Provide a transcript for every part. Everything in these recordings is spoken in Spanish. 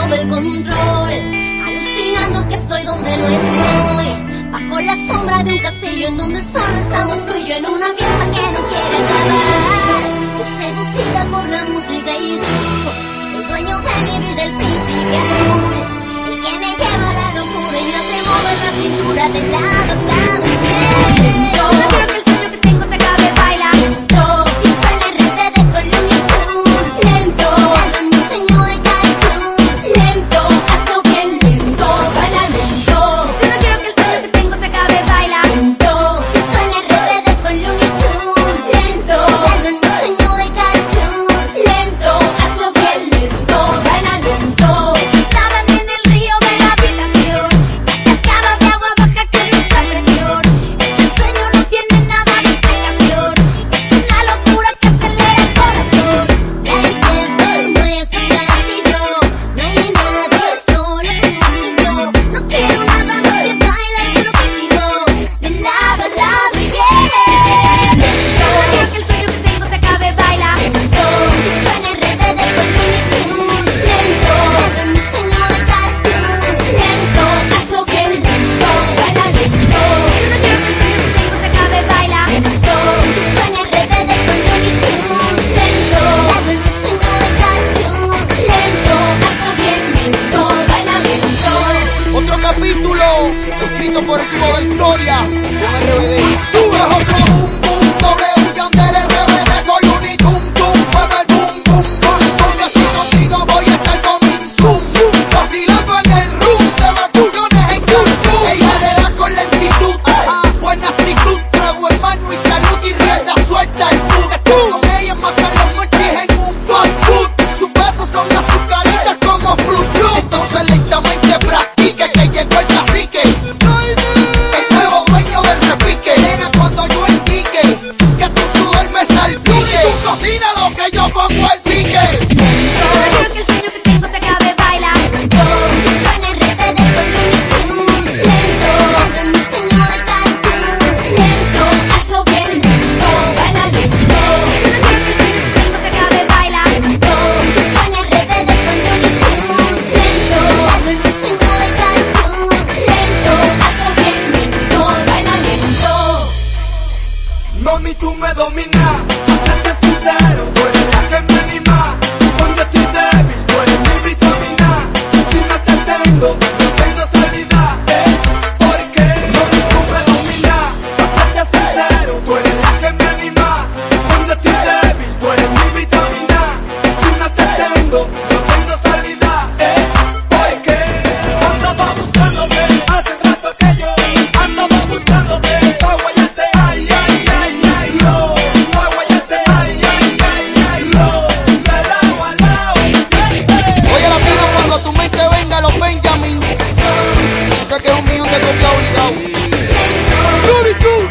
perdiendo el control, alucinando que estoy donde no estoy, bajo la sombra de un castillo en donde solo estamos tú y yo, en una fiesta que no quiere acabar. Yo seducida por la música y tú, el dueño de mi vida, el príncipe azul, el que me lleva a la locura y me hace mover la cintura de lado a lado. Yo no quiero que el sueño que tengo se acabe, baila lento. Si suena RD de Colombia, lento. Hazlo mi señor de cartoon, lento. Hazlo bien lento, baila lento. Yo no quiero que el sueño que tengo se acabe, baila lento. Si suena RD de Colombia, lento. Hazlo mi señor de cartoon, lento. Hazlo bien lento, baila lento. Estaban en el río de la habitación, cascada de agua baja con mucha presión. Este sueño no tiene nada de explicación, es una locura que acelera el corazón. Este no es tu castillo, no hay nadie, solo somos tú y yo. No quiero nada más que bailar solo contigo, de lado a lado y bien. Yo no quiero que el sueño que tengo se acabe, baila lento. Si suena RD de Colombia, lento. Hazlo mi señor de cartoon, lento. Hazlo bien lento, baila lento. Yo no quiero que el sueño que tengo se acabe, baila lento. Si suena RD de Colombia, lento. Hazlo mi señor de cartoon, lento. Hazlo bien lento, baila lento. Otro capítulo escrito por el tipo de historia con RBD. Sube otro boom boom, W Yandel RBD con Looney Tunes Tum. Juega el boom boom boom, porque así contigo voy a estar con mi zoom zoom, vacilando en el room de vacaciones en Cancún. Ella le da con lentitud, buena actitud, trago en mano y salud y rienda suelta el boom. Estoy con ella en matar los mochis en un fast food. Sus besos son azucaritas como fruit fruit. Entonces lentamente practique que llegó el cacique, el nuevo dueño del repique. Nena, cuando yo indique que tu sudor me salpique, tú cocina lo que yo pongo el pique. Yo no quiero que el sueño que tengo se acabe, baila lento. Si suena RD de Colombia, lento. Hazlo mi señor de cartoon, lento. Hazlo bien lento, baila lento. Yo no quiero que el sueño que tengo se acabe, baila lento. Si suena RD de Colombia, lento. Hazlo mi señor de cartoon, lento. Hazlo bien lento, baila lento. Mami, tú me dominas, a serte sincero, tú eres la que me anima. Cuando estoy débil, tú eres mi vitamina. Si no te tengo, no tengo salida, porque mami, tú me dominas, a serte sincero, tú eres la que me anima. Cuando estoy débil, tú eres mi vitamina. Si no te tengo, no tengo salida, porque andaba buscándote, hace rato que yo andaba buscándote. Guayate, ay, ay, ay, ay, lo. Guayate, ay, ay, ay, ay, lo. De lado a lado, Oye, latino, cuando tu mente venga los Benjamin, sé que es un millón de copias obligado. Looney Tunes,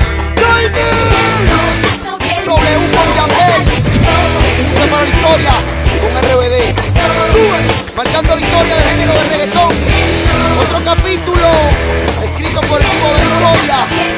W con Yandel, este para la historia con RBD. Sube, marcando la historia del género de reggaetón. Otro capítulo escrito por el tipo de historia